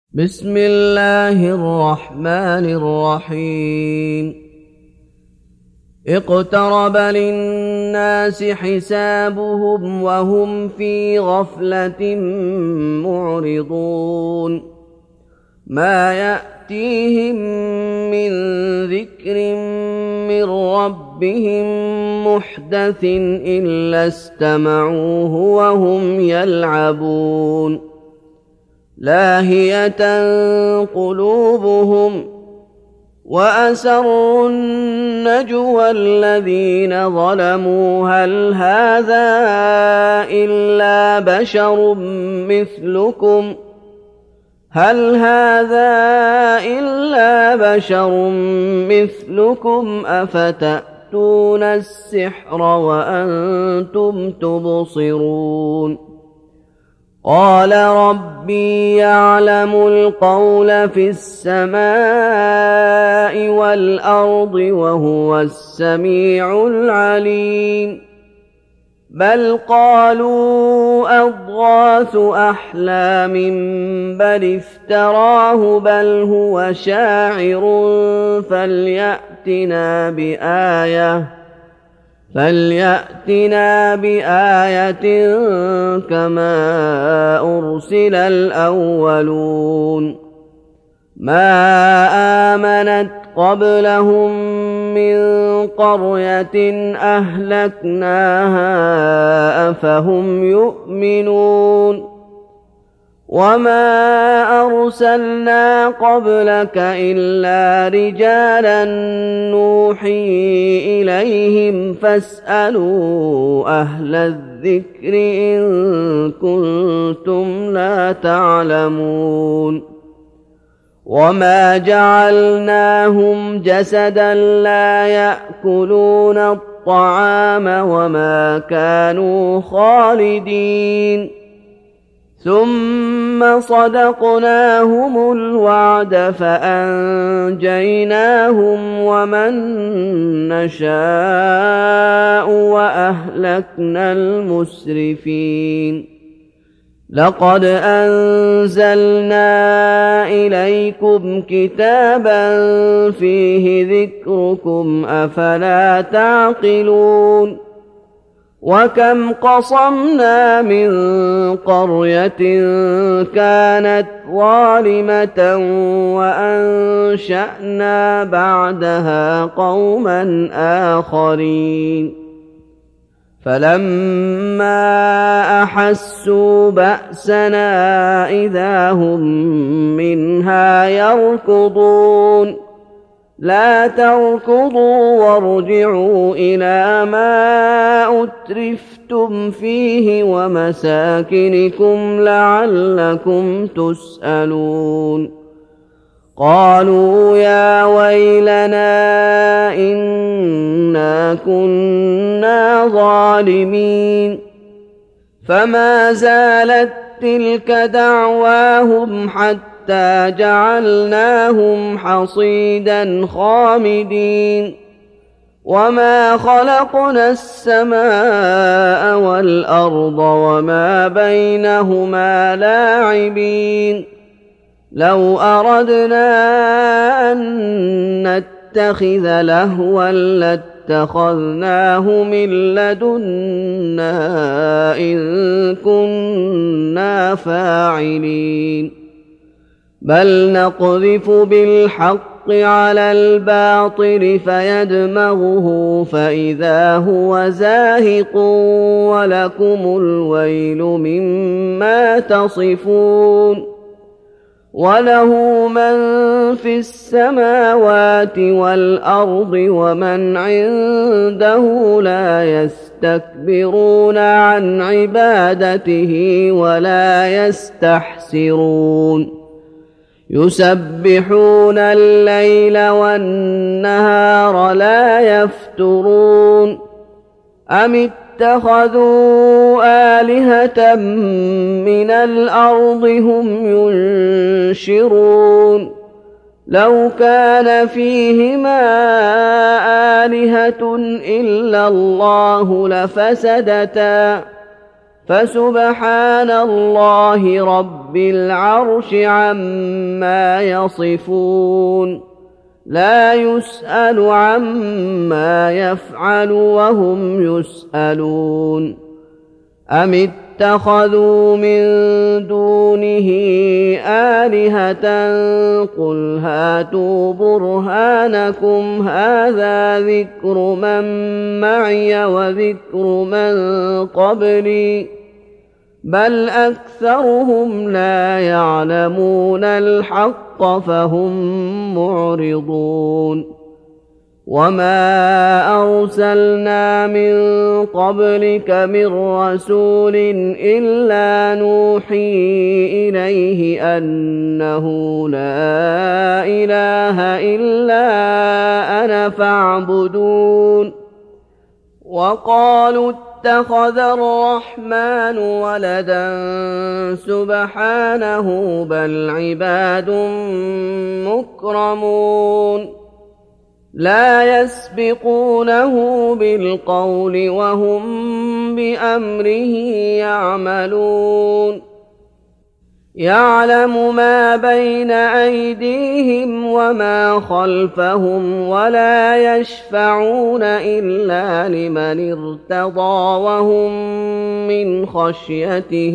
بسم الله الرحمن الرحيم. اقترب للناس حسابهم وهم في غفلة معرضون. ما يأتيهم من ذكر من ربهم محدث إلا استمعوه وهم يلعبون. لاهية قلوبهم وأسروا النجوى الذين ظلموا هل هذا إلا بشر مثلكم أفتأتون السحر وأنتم تبصرون. قال ربي يعلم القول في السماء والأرض وهو السميع العليم. بل قالوا أضغاث أحلام بل افتراه بل هو شاعر فليأتنا بآية كما أرسل الأولون. ما آمنت قبلهم من قرية أهلكناها أفهم يؤمنون. وما أرسلنا قبلك إلا رجالا نوحي إليهم فاسألوا أهل الذكر إن كنتم لا تعلمون. وما جعلناهم جسدا لا يأكلون الطعام وما كانوا خالدين. ثم صدقناهم الوعد فأنجيناهم ومن نشاء وأهلكنا المسرفين. لقد أنزلنا إليكم كتابا فيه ذكركم أفلا تعقلون. وكم قصمنا من قرية كانت ظالمة وأنشأنا بعدها قوما آخرين. فلما أحسوا بأسنا إذا هم منها يركضون. لا تركضوا وارجعوا إلى ما أترفتم فيه ومساكنكم لعلكم تسألون. قالوا يا ويلنا إنا كنا ظالمين. فما زالت تلك دعواهم حتى جعلناهم حصيدا خامدين. وما خلقنا السماء والأرض وما بينهما لاعبين. لو أردنا أن نتخذ لهوا لاتخذناه من لدنا إن كنا فاعلين. بل نقذف بالحق على الباطل فيدمغه فإذا هو زاهق ولكم الويل مما تصفون. وله من في السماوات والأرض ومن عنده لا يستكبرون عن عبادته ولا يستحسرون. يسبحون الليل والنهار لا يفترون. أم اتخذوا آلهة من الأرض هم ينشرون. لو كان فيهما آلهة إلا الله لفسدتا فسبحان الله رب العرش عما يصفون لا يسأل عما يفعل وهم يسألون أم اتخذوا من دونه آلهة قل هاتوا برهانكم هذا ذكر من معي وذكر من قبلي بل أكثرهم لا يعلمون الحق فهم معرضون وما أرسلنا من قبلك من رسول إلا نوحي إليه أنه لا إله إلا أنا فاعبدون وقالوا اتخذ الرحمن ولدا سبحانه بل عباد مكرمون لا يسبقونه بالقول وهم بأمره يعملون يعلم ما بين أيديهم وما خلفهم ولا يشفعون إلا لمن ارتضى وهم من خشيته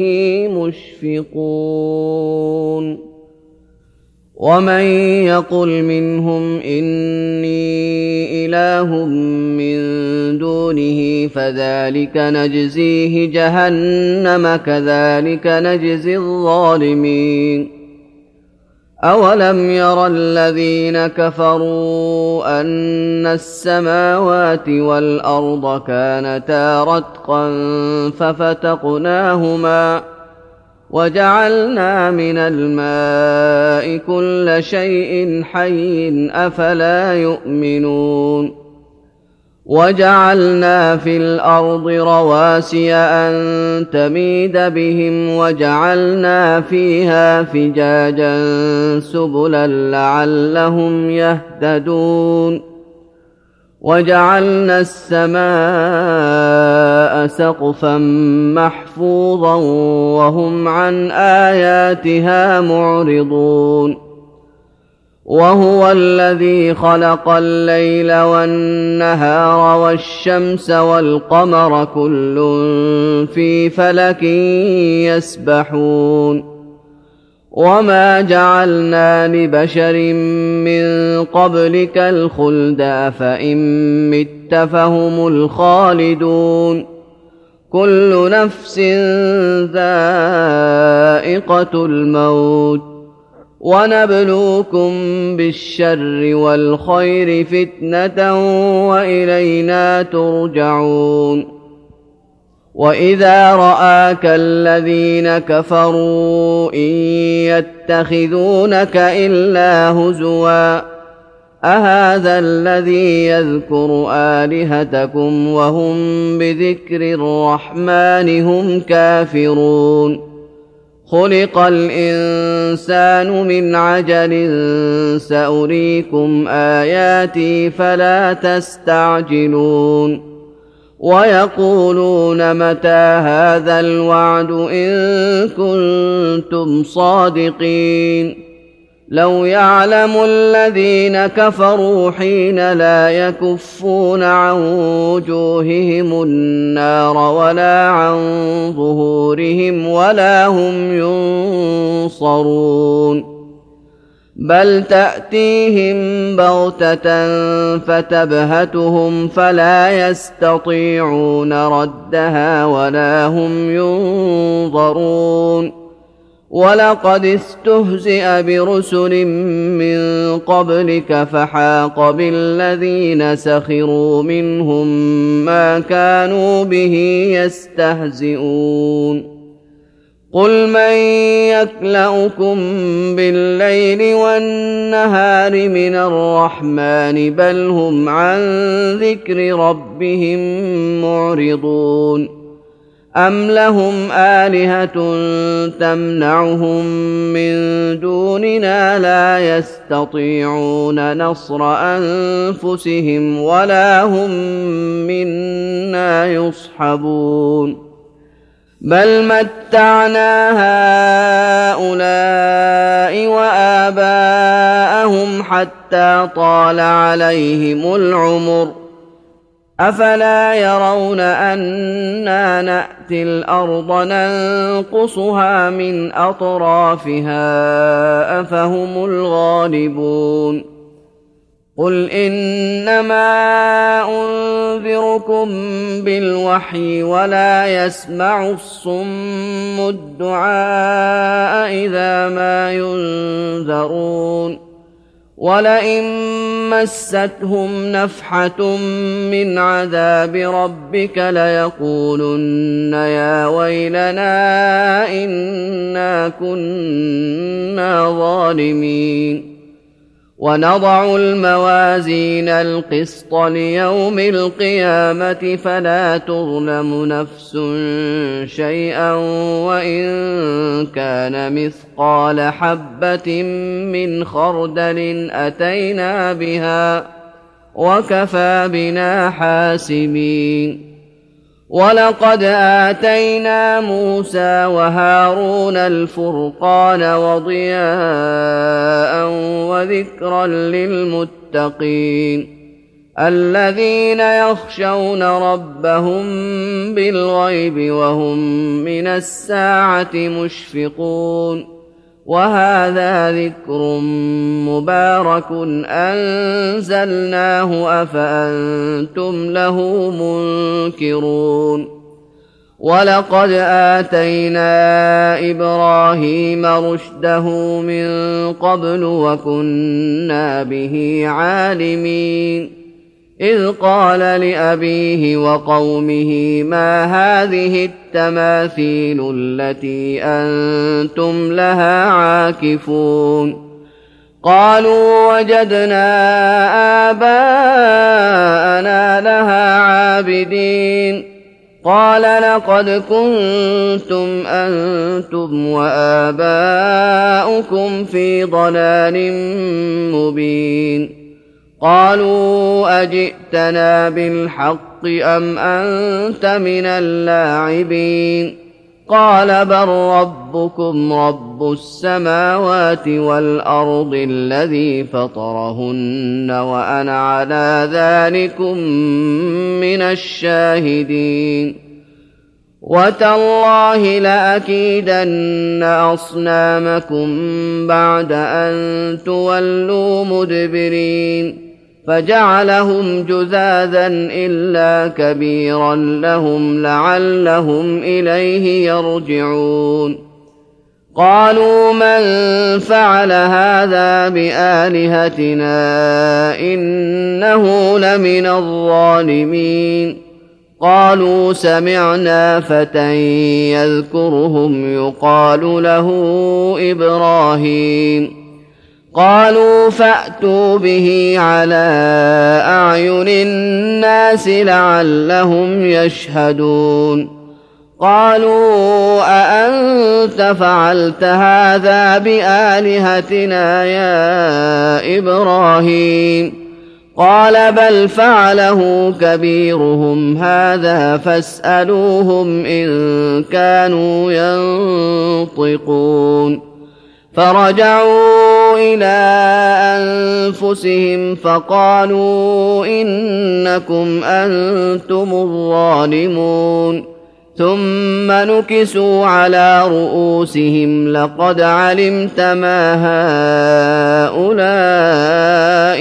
مشفقون ومن يقل منهم إني إله من دونه فذلك نجزيه جهنم كذلك نجزي الظالمين أولم ير الذين كفروا أن السماوات والأرض كانتا رتقا ففتقناهما وجعلنا من الماء كل شيء حي أفلا يؤمنون وجعلنا في الأرض رواسي أن تميد بهم وجعلنا فيها فجاجا سبلا لعلهم يهتدون وجعلنا السماء سقفا محفوظا وهم عن آياتها معرضون وهو الذي خلق الليل والنهار والشمس والقمر كل في فلك يسبحون وما جعلنا لبشر من قبلك الخلد أفإن مت فهم الخالدون كل نفس ذائقة الموت ونبلوكم بالشر والخير فتنة وإلينا ترجعون وإذا رآك الذين كفروا إن يتخذونك إلا هزوا أهذا الذي يذكر آلهتكم وهم بذكر الرحمن هم كافرون خلق الإنسان من عجل سأريكم آياتي فلا تستعجلون ويقولون متى هذا الوعد إن كنتم صادقين لو يعلم الذين كفروا حين لا يكفون عن وجوههم النار ولا عن ظهورهم ولا هم ينصرون بل تأتيهم بغتة فتبهتهم فلا يستطيعون ردها ولا هم ينظرون ولقد استهزئ برسل من قبلك فحاق بالذين سخروا منهم ما كانوا به يستهزئون قل من يكلؤكم بالليل والنهار من الرحمن بل هم عن ذكر ربهم معرضون أم لهم آلهة تمنعهم من دوننا لا يستطيعون نصر أنفسهم ولا هم منا يصحبون بل متعنا هؤلاء وآباءهم حتى طال عليهم العمر أفلا يرون أنا نأتي الأرض ننقصها من أطرافها أفهم الغالبون قل إنما أنذركم بالوحي ولا يسمع الصم الدعاء إذا ما ينذرون ولئن مستهم نفحة من عذاب ربك ليقولن يا ويلنا إنا كنا ظالمين ونضع الموازين القسط ليوم القيامة فلا تظلم نفس شيئا وإن كان مثقال حبة من خردل أتينا بها وكفى بنا حاسبين ولقد آتينا موسى وهارون الفرقان وضياء وذكرا للمتقين الذين يخشون ربهم بالغيب وهم من الساعة مشفقون وهذا ذكر مبارك أنزلناه أفأنتم له منكرون ولقد آتينا إبراهيم رشده من قبل وكنا به عالمين إذ قال لأبيه وقومه ما هذه التماثيل التي أنتم لها عاكفون قالوا وجدنا آباءنا لها عابدين قال لقد كنتم أنتم وآباؤكم في ضلال مبين قالوا أجئتنا بالحق أم أنت من اللاعبين قال بل ربكم رب السماوات والأرض الذي فطرهن وأنا على ذلكم من الشاهدين وتالله لأكيدن أصنامكم بعد أن تولوا مدبرين فجعلهم جذاذا إلا كبيرا لهم لعلهم إليه يرجعون قالوا من فعل هذا بآلهتنا إنه لمن الظالمين قالوا سمعنا فتى يذكرهم يقال له إبراهيم قالوا فأتوا به على أعين الناس لعلهم يشهدون قالوا أأنت فعلت هذا بآلهتنا يا إبراهيم قال بل فعله كبيرهم هذا فاسألوهم إن كانوا ينطقون فرجعوا إلى أنفسهم فقالوا إنكم أنتم الظالمون ثم نكسوا على رؤوسهم لقد علمت ما هؤلاء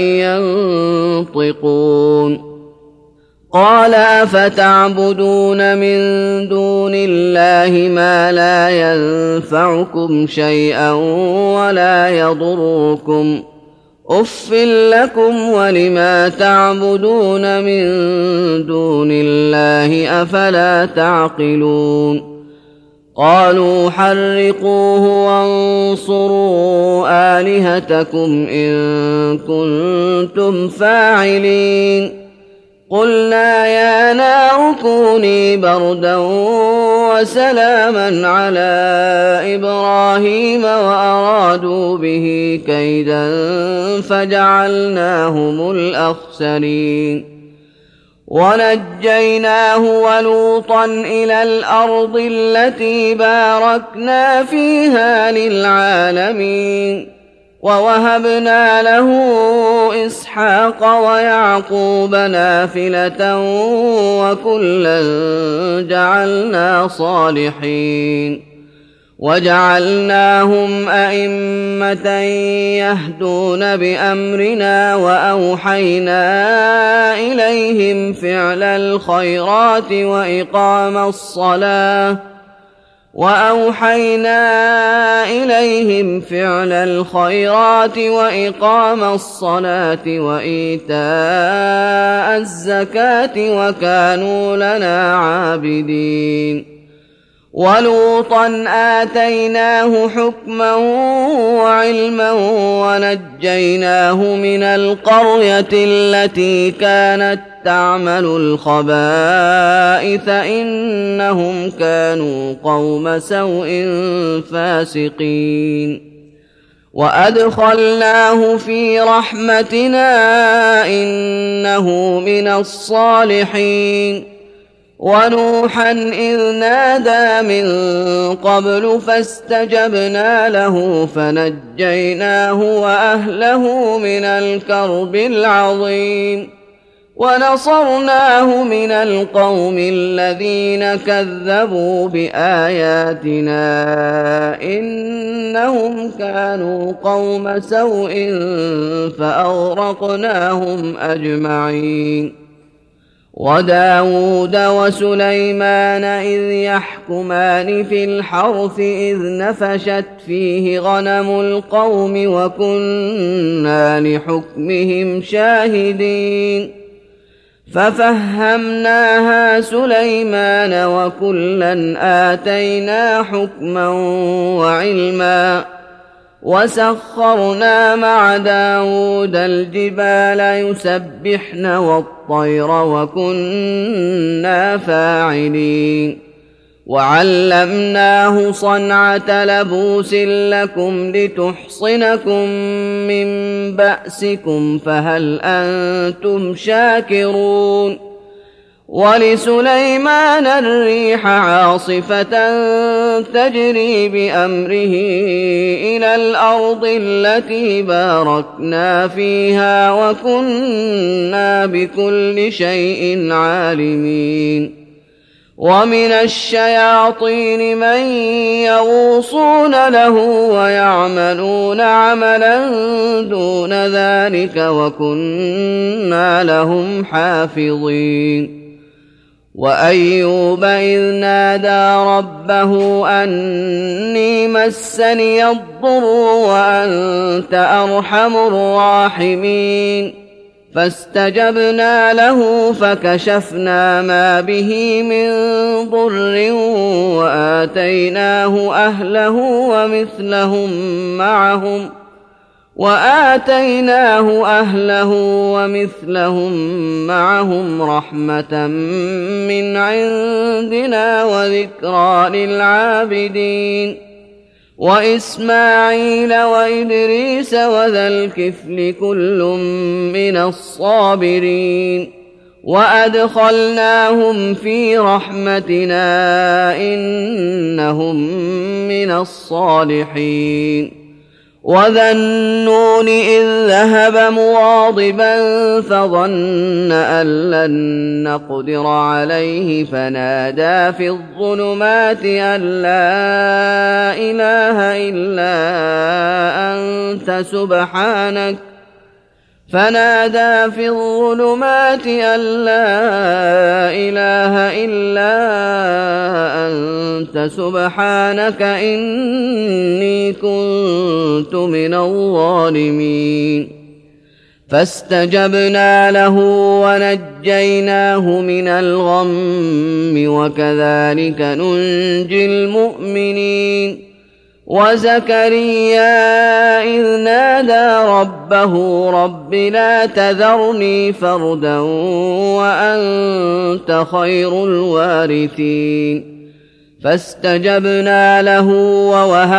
ينطقون قال أفتعبدون من دون الله ما لا ينفعكم شيئا ولا يضركم أف لكم ولما تعبدون من دون الله أفلا تعقلون قالوا حرقوه وانصروا آلهتكم إن كنتم فاعلين قلنا يا نار كوني بردا وسلاما على إبراهيم وأرادوا به كيدا فجعلناهم الأخسرين ونجيناه ولوطا إلى الأرض التي باركنا فيها للعالمين ووهبنا له إسحاق ويعقوب نافلة وكلا جعلنا صالحين وجعلناهم أئمة يهدون بأمرنا وأوحينا إليهم فعل الخيرات وإقام الصلاة وإيتاء الزكاة وكانوا لنا عابدين ولوطا آتيناه حكما وعلما ونجيناه من القرية التي كانت تعمل الخبائث إنهم كانوا قوم سوء فاسقين وأدخلناه في رحمتنا إنه من الصالحين ونوحا إذ نادى من قبل فاستجبنا له فنجيناه وأهله من الكرب العظيم ونصرناه من القوم الذين كذبوا بآياتنا إنهم كانوا قوم سوء فأغرقناهم أجمعين وداود وسليمان إذ يحكمان في الحرث إذ نفشت فيه غنم القوم وكنا لحكمهم شاهدين ففهمناها سليمان وكلا آتينا حكما وعلما وسخرنا مع داود الجبال يسبحن والطير وكنا فاعلين وعلمناه صنعة لبوس لكم لتحصنكم من بأسكم فهل أنتم شاكرون ولسليمان الريح عاصفة تجري بأمره إلى الأرض التي باركنا فيها وكنا بكل شيء عالمين ومن الشياطين من يغوصون له ويعملون عملا دون ذلك وكنا لهم حافظين وأيوب إذ نادى ربه أني مسني الضر وأنت أرحم الراحمين فاستجبنا له فكشفنا ما به من ضر وآتيناه أهله ومثلهم معهم رحمة من عندنا وذكرى للعابدين وإسماعيل وإدريس وذا الكفل كل من الصابرين وأدخلناهم في رحمتنا إنهم من الصالحين وذا النون إذ ذهب مغاضبا فظن أن لن نقدر عليه فنادى في الظلمات أن لا إله إلا أنت سبحانك إني كنت من الظالمين فاستجبنا له ونجيناه من الغم وكذلك ننجي المؤمنين وزكريا إذ نادى ربه رب لا تذرني فردا وأنت خير الوارثين فاستجبنا له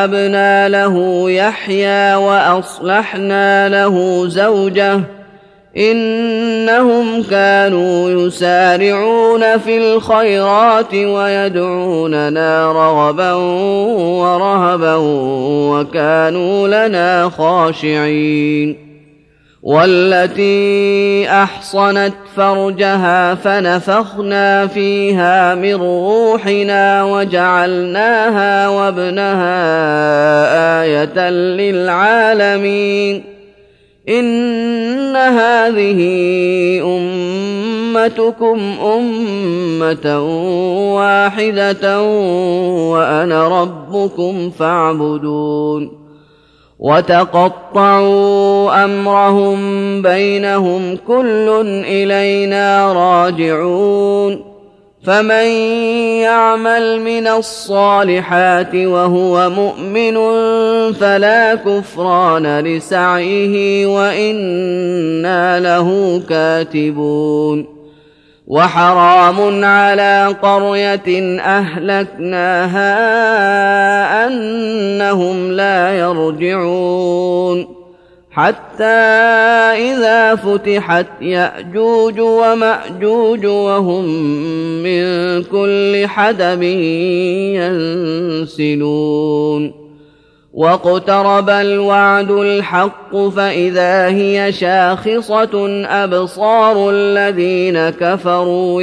ووهبنا له يحيى وأصلحنا له زوجه إنهم كانوا يسارعون في الخيرات ويدعوننا رغبا ورهبا وكانوا لنا خاشعين. والتي أحصنت فرجها فنفخنا فيها من روحنا وجعلناها وابنها آية للعالمين. إن هذه أمتكم أمة واحدة وأنا ربكم فاعبدون. وتقطعوا أمرهم بينهم كل إلينا راجعون. فمن يعمل من الصالحات وهو مؤمن فلا كفران لسعيه وإنا له كاتبون. وحرام على قرية أهلكناها أنهم لا يرجعون حتى إذا فتحت يأجوج ومأجوج وهم من كل حدب ينسلون. واقترب الوعد الحق فإذا هي شاخصة أبصار الذين كفروا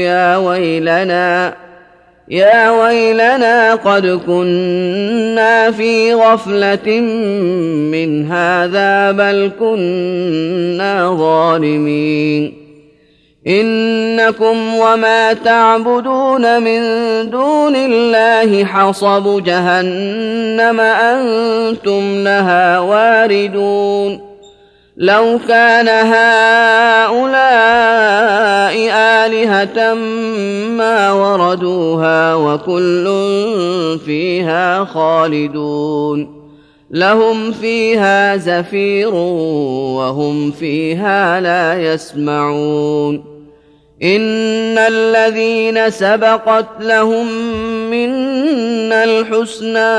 يا ويلنا قد كنا في غفلة من هذا بل كنا ظالمين. إنكم وما تعبدون من دون الله حصب جهنم أنتم لها واردون. لو كان هؤلاء آلهة ما وردوها وكل فيها خالدون. لهم فيها زفير وهم فيها لا يسمعون. إن الذين سبقت لهم منا الحسنى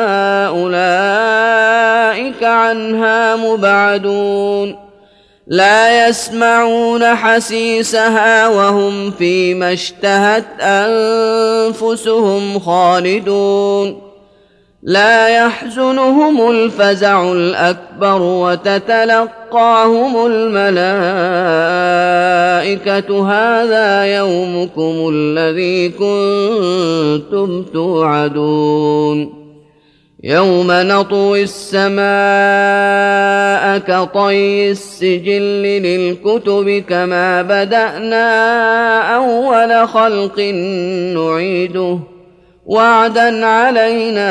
أولئك عنها مبعدون. لا يسمعون حسيسها وهم فيما اشتهت أنفسهم خالدون. لا يحزنهم الفزع الأكبر وتتلقاهم الملائكة هذا يومكم الذي كنتم توعدون. يوم نطوي السماء كطي السجل للكتب كما بدأنا أول خلق نعيده وعدا علينا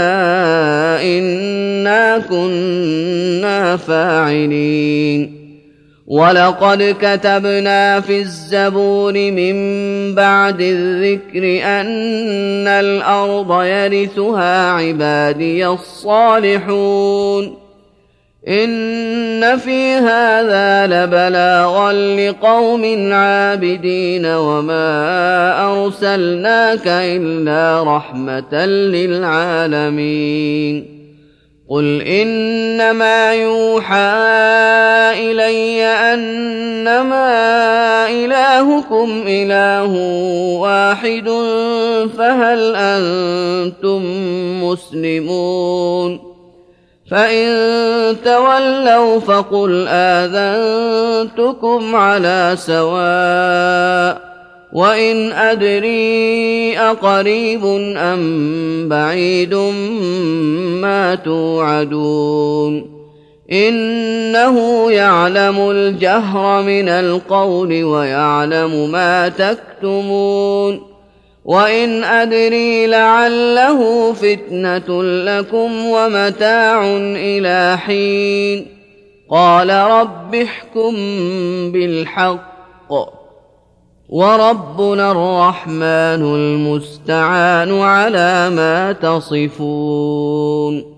إنا كنا فاعلين. ولقد كتبنا في الزبور من بعد الذكر أن الأرض يرثها عبادي الصالحون. إن في هذا لبلاغا لقوم عابدين وما أرسلناك إلا رحمة للعالمين. قل إنما يوحى إلي أنما إلهكم إله واحد فهل أنتم مسلمون؟ فإن تولوا فقل آذنتكم على سواء وإن أدري أقريب أم بعيد ما توعدون. إنه يعلم الجهر من القول ويعلم ما تكتمون. وإن أدري لعله فتنة لكم ومتاع إلى حين. قال رب احكم بالحق وربنا الرحمن المستعان على ما تصفون.